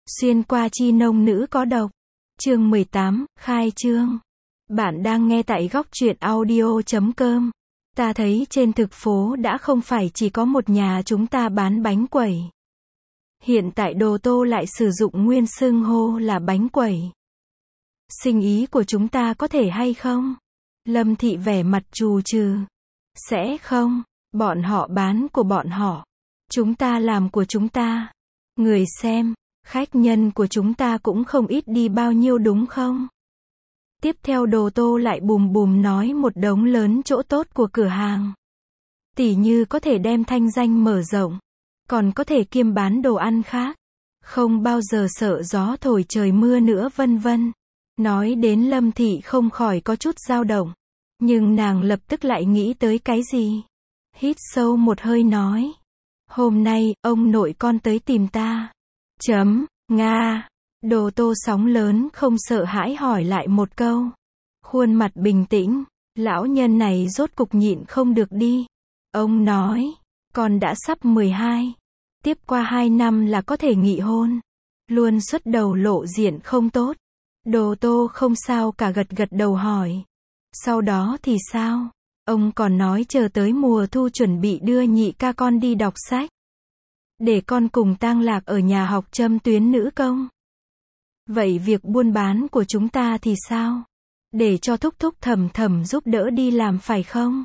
Xuyên qua chi nông nữ có độc. Chương 18, khai trương. Bạn đang nghe tại góc truyện audio.com. Ta thấy trên thực phố đã không phải chỉ có một nhà chúng ta bán bánh quẩy. Hiện tại Đồ Tô lại sử dụng nguyên xưng hô là bánh quẩy. Sinh ý của chúng ta có thể hay không? Lâm Thị vẻ mặt trù trừ. Sẽ không, bọn họ bán của bọn họ. Chúng ta làm của chúng ta. Người xem, khách nhân của chúng ta cũng không ít đi bao nhiêu đúng không? Tiếp theo Đồ Tô lại bùm bùm nói một đống lớn chỗ tốt của cửa hàng. Tỉ như có thể đem thanh danh mở rộng, còn có thể kiêm bán đồ ăn khác, không bao giờ sợ gió thổi trời mưa nữa vân vân. Nói đến Lâm Thị không khỏi có chút dao động, nhưng nàng lập tức lại nghĩ tới cái gì. Hít sâu một hơi nói. Hôm nay, ông nội con tới tìm ta. Nga. Đồ Tô sóng lớn không sợ hãi hỏi lại một câu. Khuôn mặt bình tĩnh, lão nhân này rốt cục nhịn không được đi. Ông nói, con đã sắp 12. Tiếp qua 2 năm là có thể nghị hôn. Luôn xuất đầu lộ diện không tốt. Đồ Tô không sao cả gật gật đầu hỏi. Sau đó thì sao? Ông còn nói chờ tới mùa thu chuẩn bị đưa nhị ca con đi đọc sách. Để con cùng tang lạc ở nhà học châm tuyến nữ công. Vậy việc buôn bán của chúng ta thì sao? Để cho thúc thúc thầm thầm giúp đỡ đi làm phải không?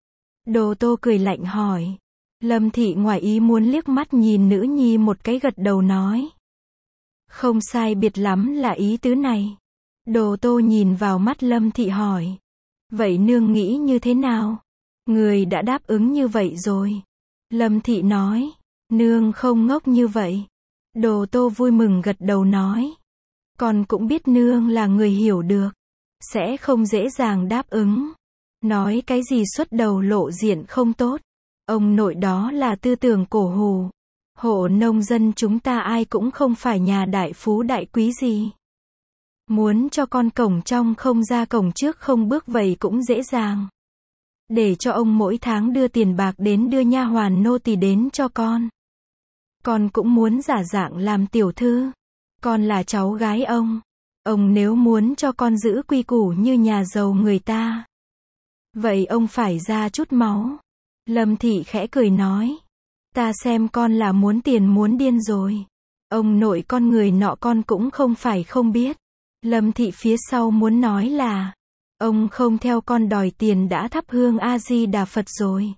Đồ Tô cười lạnh hỏi. Lâm Thị ngoài ý muốn liếc mắt nhìn nữ nhi một cái gật đầu nói. Không sai biệt lắm là ý tứ này. Đồ Tô nhìn vào mắt Lâm Thị hỏi. Vậy nương nghĩ như thế nào? Người đã đáp ứng như vậy rồi. Lâm Thị nói. Nương không ngốc như vậy. Đồ Tô vui mừng gật đầu nói. Con cũng biết nương là người hiểu được. Sẽ không dễ dàng đáp ứng. Nói cái gì xuất đầu lộ diện không tốt. Ông nội đó là tư tưởng cổ hủ. Hộ nông dân chúng ta ai cũng không phải nhà đại phú đại quý gì. Muốn cho con cổng trong không ra cổng trước không bước vậy cũng dễ dàng. Để cho ông mỗi tháng đưa tiền bạc đến đưa nha hoàn nô tỳ đến cho con. Con cũng muốn giả dạng làm tiểu thư. Con là cháu gái ông. Ông nếu muốn cho con giữ quy củ như nhà giàu người ta. Vậy ông phải ra chút máu. Lâm Thị khẽ cười nói. Ta xem con là muốn tiền muốn điên rồi. Ông nội con người nọ con cũng không phải không biết. Lâm Thị phía sau muốn nói là. Ông không theo con đòi tiền đã thắp hương A-di-đà Phật rồi.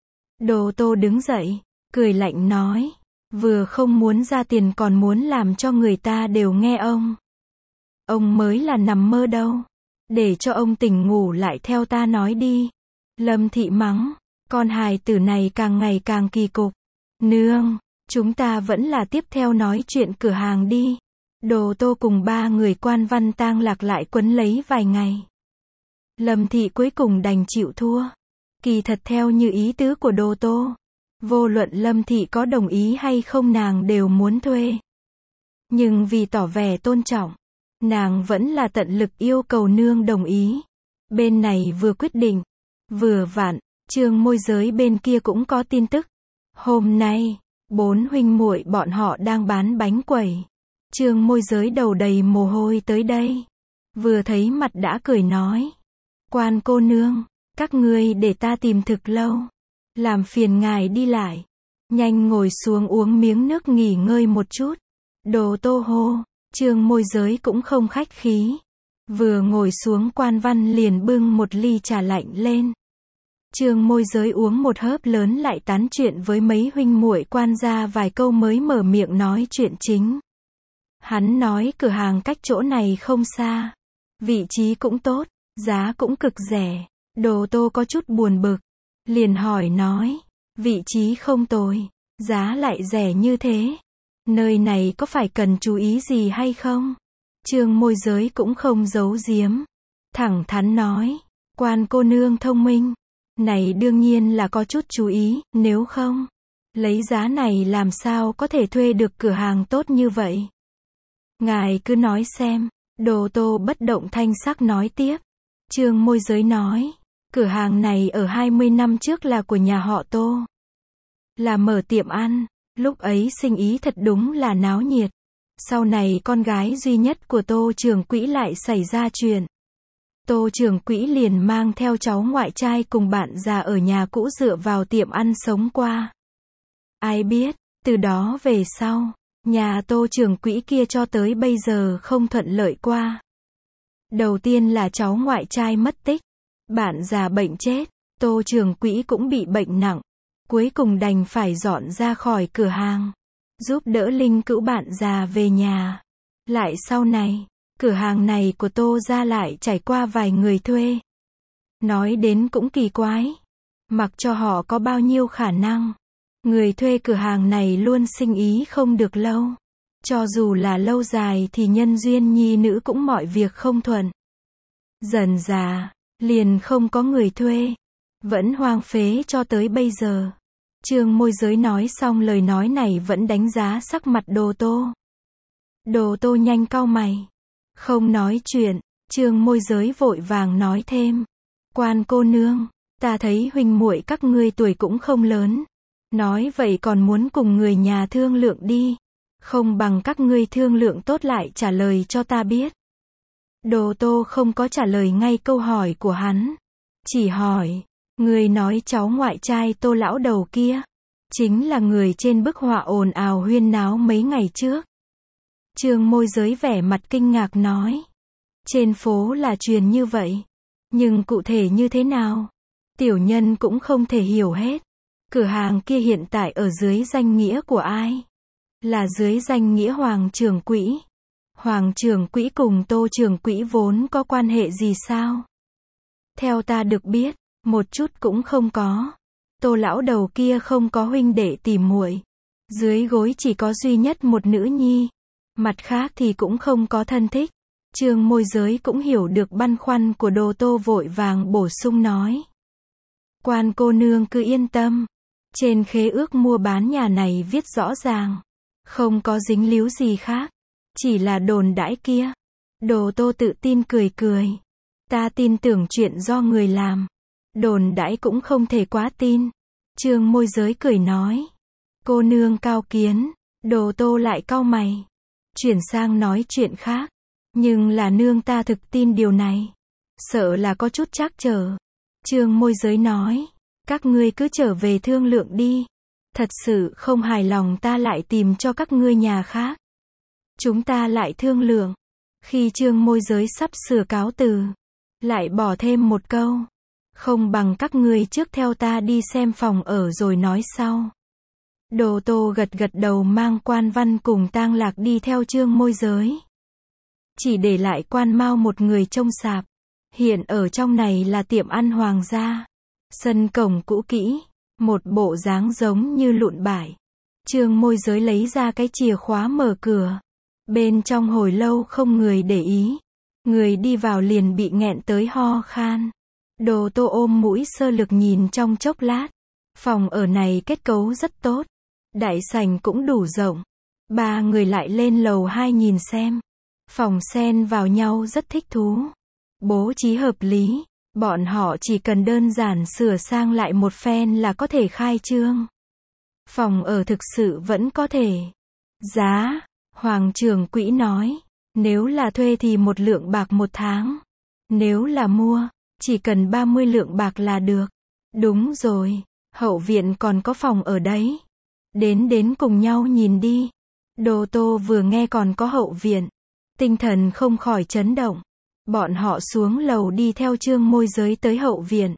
Đồ Tô đứng dậy, cười lạnh nói. Vừa không muốn ra tiền còn muốn làm cho người ta đều nghe ông. Ông mới là nằm mơ đâu. Để cho ông tỉnh ngủ lại theo ta nói đi. Lâm Thị mắng. Con hài tử này càng ngày càng kỳ cục. Nương, chúng ta vẫn là tiếp theo nói chuyện cửa hàng đi. Đồ Tô cùng 3 người quan văn tang lạc lại quấn lấy vài ngày. Lâm Thị cuối cùng đành chịu thua. Kỳ thật theo như ý tứ của Đồ Tô. Vô luận Lâm Thị có đồng ý hay không nàng đều muốn thuê. Nhưng vì tỏ vẻ tôn trọng, nàng vẫn là tận lực yêu cầu nương đồng ý. Bên này vừa quyết định, vừa vặn, Trương môi giới bên kia cũng có tin tức. Hôm nay, 4 huynh muội bọn họ đang bán bánh quẩy. Trương môi giới đầu đầy mồ hôi tới đây. Vừa thấy mặt đã cười nói. Quan cô nương, các ngươi để ta tìm thực lâu. Làm phiền ngài đi lại. Nhanh ngồi xuống uống miếng nước nghỉ ngơi một chút. Đồ Tô hô. Trương môi giới cũng không khách khí. Vừa ngồi xuống quan văn liền bưng một ly trà lạnh lên. Trương môi giới uống một hớp lớn lại tán chuyện với mấy huynh muội quan gia vài câu mới mở miệng nói chuyện chính. Hắn nói cửa hàng cách chỗ này không xa. Vị trí cũng tốt, giá cũng cực rẻ. Đồ Tô có chút buồn bực. Liền hỏi nói, vị trí không tồi, giá lại rẻ như thế. Nơi này có phải cần chú ý gì hay không? Trương môi giới cũng không giấu giếm. Thẳng thắn nói, quan cô nương thông minh. Này đương nhiên là có chút chú ý, nếu không, lấy giá này làm sao có thể thuê được cửa hàng tốt như vậy. Ngài cứ nói xem. Đồ Tô bất động thanh sắc nói tiếp. Trương môi giới nói, cửa hàng này ở 20 năm trước là của nhà họ Tô. Là mở tiệm ăn, lúc ấy sinh ý thật đúng là náo nhiệt. Sau này con gái duy nhất của Tô Trường Quỹ lại xảy ra chuyện. Tô Trường Quỹ liền mang theo cháu ngoại trai cùng bạn già ở nhà cũ dựa vào tiệm ăn sống qua. Ai biết, từ đó về sau, nhà Tô Trường Quỹ kia cho tới bây giờ không thuận lợi qua. Đầu tiên là cháu ngoại trai mất tích, bạn già bệnh chết, Tô Trường Quỹ cũng bị bệnh nặng, cuối cùng đành phải dọn ra khỏi cửa hàng, giúp đỡ linh cữu bạn già về nhà. Lại sau này, cửa hàng này của Tô gia lại trải qua vài người thuê. Nói đến cũng kỳ quái, mặc cho họ có bao nhiêu khả năng, người thuê cửa hàng này luôn sinh ý không được lâu. Cho dù là lâu dài thì nhân duyên nhi nữ cũng mọi việc không thuận. Dần dà, liền không có người thuê, vẫn hoang phế cho tới bây giờ. Trương môi giới nói xong lời nói này vẫn đánh giá sắc mặt Đồ Tô. Đồ Tô nhanh cau mày, không nói chuyện. Trương môi giới vội vàng nói thêm, Quan cô nương, ta thấy huynh muội các ngươi tuổi cũng không lớn, nói vậy còn muốn cùng người nhà thương lượng đi, không bằng các ngươi thương lượng tốt lại trả lời cho ta biết. Đồ Tô không có trả lời ngay câu hỏi của hắn, chỉ hỏi, người nói cháu ngoại trai Tô lão đầu kia, chính là người trên bức họa ồn ào huyên náo mấy ngày trước. Trương môi giới vẻ mặt kinh ngạc nói, trên phố là truyền như vậy, nhưng cụ thể như thế nào, tiểu nhân cũng không thể hiểu hết. Cửa hàng kia hiện tại ở dưới danh nghĩa của ai? Là dưới danh nghĩa Hoàng Trường Quỹ. Hoàng Trường Quỹ cùng Tô Trường Quỹ vốn có quan hệ gì sao? Theo ta được biết, một chút cũng không có. Tô lão đầu kia không có huynh đệ tỉ muội, dưới gối chỉ có duy nhất một nữ nhi, mặt khác thì cũng không có thân thích. Trương môi giới cũng hiểu được băn khoăn của Đồ Tô vội vàng bổ sung nói, Quan cô nương cứ yên tâm, trên khế ước mua bán nhà này viết rõ ràng, không có dính líu gì khác, chỉ là đồn đãi kia. Đồ Tô tự tin cười cười, ta tin tưởng chuyện do người làm, đồn đãi cũng không thể quá tin. Trương môi giới cười nói, cô nương cao kiến. Đồ Tô lại cau mày, chuyển sang nói chuyện khác, nhưng là nương ta thực tin điều này, sợ là có chút trắc trở. Trương môi giới nói, các ngươi cứ trở về thương lượng đi, thật sự không hài lòng ta lại tìm cho các ngươi nhà khác, chúng ta lại thương lượng. Khi Trương môi giới sắp sửa cáo từ, lại bỏ thêm một câu, không bằng các ngươi trước theo ta đi xem phòng ở rồi nói sau. Đồ Tô gật gật đầu mang Quan Văn cùng Tang Lạc đi theo Trương môi giới, chỉ để lại Quan Mao một người trông sạp. Hiện ở trong này là tiệm ăn Hoàng gia, sân cổng cũ kỹ, một bộ dáng giống như lụn bại. Trương môi giới lấy ra cái chìa khóa mở cửa, bên trong hồi lâu không người để ý, người đi vào liền bị nghẹn tới ho khan. Đồ Tô ôm mũi sơ lược nhìn trong chốc lát, phòng ở này kết cấu rất tốt, đại sảnh cũng đủ rộng. Ba người lại lên lầu 2 nhìn xem, phòng xen vào nhau rất thích thú, bố trí hợp lý, bọn họ chỉ cần đơn giản sửa sang lại một phen là có thể khai trương. Phòng ở thực sự vẫn có thể. Giá, Hoàng Trường Quỹ nói, nếu là thuê thì 1 lượng bạc 1 tháng, nếu là mua, chỉ cần 30 lượng bạc là được. Đúng rồi, hậu viện còn có phòng ở đấy, đến cùng nhau nhìn đi. Đồ Tô vừa nghe còn có hậu viện, tinh thần không khỏi chấn động. Bọn họ xuống lầu đi theo Trương môi giới tới hậu viện.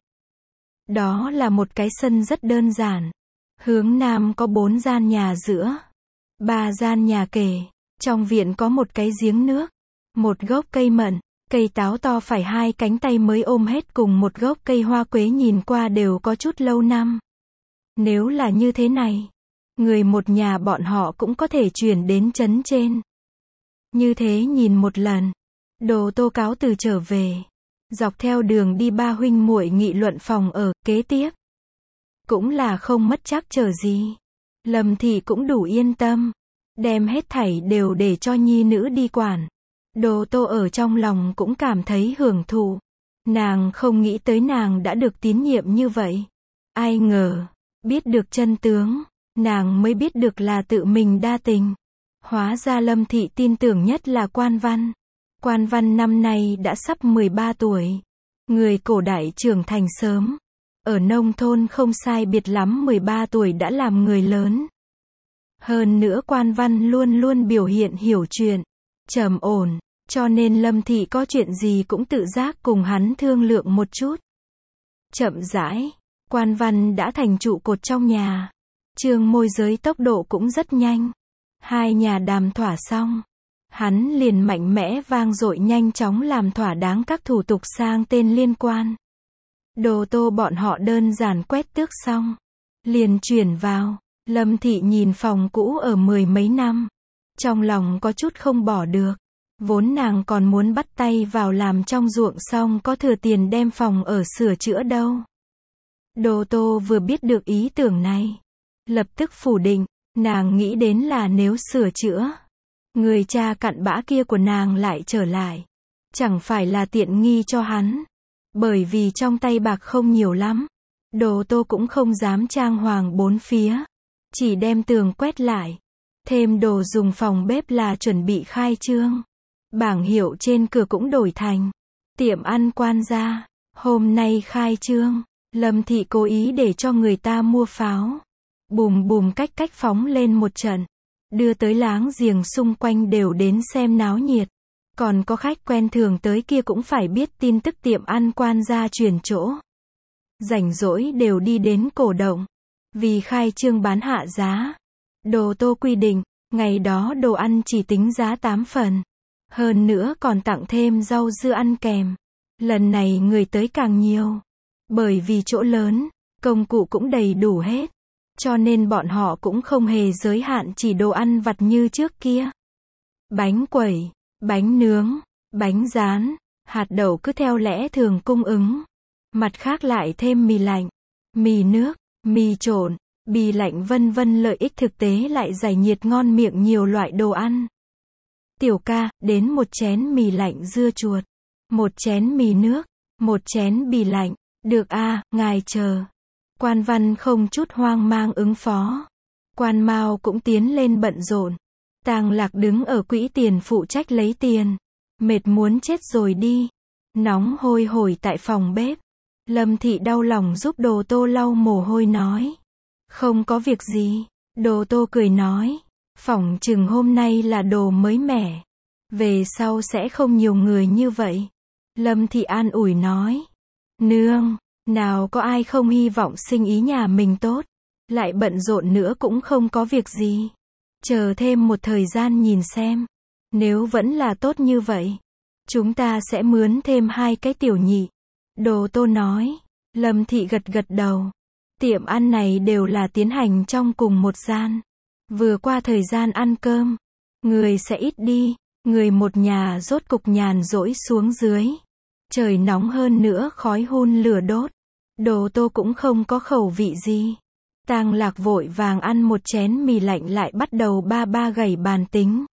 Đó là một cái sân rất đơn giản. Hướng nam có 4 gian nhà giữa, 3 gian nhà kề. Trong viện có một cái giếng nước, một gốc cây mận, cây táo to phải 2 cánh tay mới ôm hết cùng một gốc cây hoa quế nhìn qua đều có chút lâu năm. Nếu là như thế này, người một nhà bọn họ cũng có thể chuyển đến trấn trên. Như thế nhìn một lần, Đồ Tô cáo từ trở về. Dọc theo đường đi ba huynh muội nghị luận phòng ở kế tiếp. Cũng là không mất trắc trở gì. Lâm Thị cũng đủ yên tâm, đem hết thảy đều để cho nhi nữ đi quản. Đồ Tô ở trong lòng cũng cảm thấy hưởng thụ. Nàng không nghĩ tới nàng đã được tín nhiệm như vậy. Ai ngờ, biết được chân tướng, nàng mới biết được là tự mình đa tình. Hóa ra Lâm Thị tin tưởng nhất là Quan Văn. Quan Văn năm nay đã sắp 13 tuổi. Người cổ đại trưởng thành sớm. Ở nông thôn không sai biệt lắm 13 tuổi đã làm người lớn. Hơn nữa Quan Văn luôn luôn biểu hiện hiểu chuyện, trầm ổn, cho nên Lâm Thị có chuyện gì cũng tự giác cùng hắn thương lượng một chút. Chậm rãi, Quan Văn đã thành trụ cột trong nhà. Trương môi giới tốc độ cũng rất nhanh. Hai nhà đàm thỏa xong, hắn liền mạnh mẽ vang dội nhanh chóng làm thỏa đáng các thủ tục sang tên liên quan. Đồ tô bọn họ đơn giản quét tước xong, liền chuyển vào. Lâm Thị nhìn phòng cũ ở 10 mấy năm, trong lòng có chút không bỏ được. Vốn nàng còn muốn bắt tay vào làm trong ruộng xong có thừa tiền đem phòng ở sửa chữa đâu. Đồ tô vừa biết được ý tưởng này, lập tức phủ định. Nàng nghĩ đến là nếu sửa chữa, người cha cặn bã kia của nàng lại trở lại, chẳng phải là tiện nghi cho hắn. Bởi vì trong tay bạc không nhiều lắm, Đồ tô cũng không dám trang hoàng bốn phía, chỉ đem tường quét lại, thêm đồ dùng phòng bếp là chuẩn bị khai trương. Bảng hiệu trên cửa cũng đổi thành tiệm ăn Quan gia, hôm nay khai trương. Lâm Thị cố ý để cho người ta mua pháo, bùm bùm cách cách phóng lên một trận, đưa tới láng giềng xung quanh đều đến xem náo nhiệt. Còn có khách quen thường tới kia cũng phải biết tin tức tiệm ăn Quan gia chuyển chỗ. Rảnh rỗi đều đi đến cổ động, vì khai trương bán hạ giá. Đồ tô quy định, ngày đó đồ ăn chỉ tính giá 8 phần. Hơn nữa còn tặng thêm rau dưa ăn kèm. Lần này người tới càng nhiều. Bởi vì chỗ lớn, công cụ cũng đầy đủ hết. Cho nên bọn họ cũng không hề giới hạn chỉ đồ ăn vặt như trước kia. Bánh quẩy, bánh nướng, bánh rán, hạt đậu cứ theo lẽ thường cung ứng. Mặt khác lại thêm mì lạnh, mì nước, mì trộn, bì lạnh vân vân, lợi ích thực tế lại giải nhiệt ngon miệng nhiều loại đồ ăn. Tiểu ca, đến một chén mì lạnh dưa chuột, một chén mì nước, một chén bì lạnh. Được a, ngài chờ. Quan Văn không chút hoang mang ứng phó. Quan Mao cũng tiến lên bận rộn. Tàng Lạc đứng ở quỹ tiền phụ trách lấy tiền. Mệt muốn chết rồi đi. Nóng hôi hổi tại phòng bếp. Lâm Thị đau lòng giúp Đồ tô lau mồ hôi nói. Không có việc gì. Đồ tô cười nói. Phỏng chừng hôm nay là đồ mới mẻ. Về sau sẽ không nhiều người như vậy. Lâm Thị an ủi nói. Nương, nào có ai không hy vọng sinh ý nhà mình tốt. Lại bận rộn nữa cũng không có việc gì. Chờ thêm một thời gian nhìn xem. Nếu vẫn là tốt như vậy, chúng ta sẽ mướn thêm 2 cái tiểu nhị. Đồ tô nói. Lâm Thị gật gật đầu. Tiệm ăn này đều là tiến hành trong cùng một gian. Vừa qua thời gian ăn cơm, người sẽ ít đi. Người một nhà rốt cục nhàn rỗi xuống dưới. Trời nóng hơn nữa khói hun lửa đốt. Đồ tô cũng không có khẩu vị gì. Tàng Lạc vội vàng ăn một chén mì lạnh lại bắt đầu ba gảy bàn tính.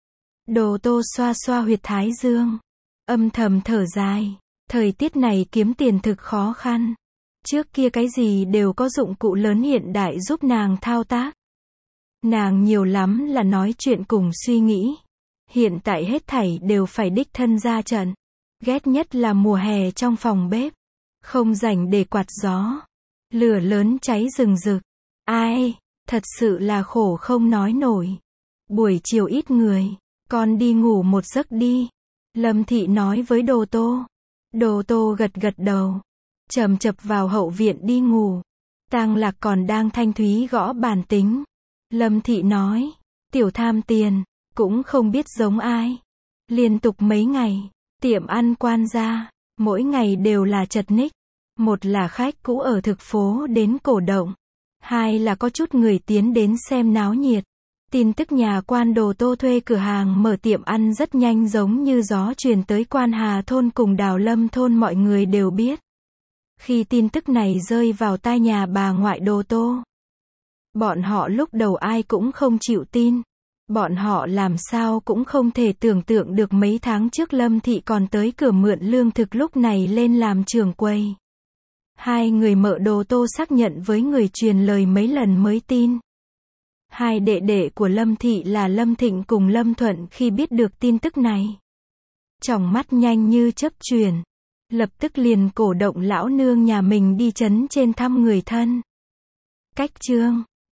Đồ tô xoa xoa huyệt thái dương. Âm thầm thở dài. Thời tiết này kiếm tiền thực khó khăn. Trước kia cái gì đều có dụng cụ lớn hiện đại giúp nàng thao tác. Nàng nhiều lắm là nói chuyện cùng suy nghĩ. Hiện tại hết thảy đều phải đích thân ra trận. Ghét nhất là mùa hè trong phòng bếp. Không rảnh để quạt gió. Lửa lớn cháy rừng rực. Ai, thật sự là khổ không nói nổi. Buổi chiều ít người. Con đi ngủ một giấc đi. Lâm Thị nói với Đồ tô. Đồ tô gật gật đầu. Chầm chập vào hậu viện đi ngủ. Tàng Lạc còn đang thanh thúy gõ bàn tính. Lâm Thị nói. Tiểu tham tiền. Cũng không biết giống ai. Liên tục mấy ngày. Tiệm ăn Quan gia. Mỗi ngày đều là chật ních. Một là khách cũ ở thực phố đến cổ động. 2 là có chút người tiến đến xem náo nhiệt. Tin tức nhà Quan Đồ tô thuê cửa hàng mở tiệm ăn rất nhanh giống như gió truyền tới Quan Hà thôn cùng Đào Lâm thôn, mọi người đều biết. Khi tin tức này rơi vào tai nhà bà ngoại Đồ tô, bọn họ lúc đầu ai cũng không chịu tin. Bọn họ làm sao cũng không thể tưởng tượng được mấy tháng trước Lâm Thị còn tới cửa mượn lương thực, lúc này lên làm trưởng quầy. 2 người mợ Đồ tô xác nhận với người truyền lời mấy lần mới tin. Hai đệ đệ của Lâm Thị là Lâm Thịnh cùng Lâm Thuận khi biết được tin tức này, tròng mắt nhanh như chớp chuyển, lập tức liền cổ động lão nương nhà mình đi trấn trên thăm người thân. Cách chương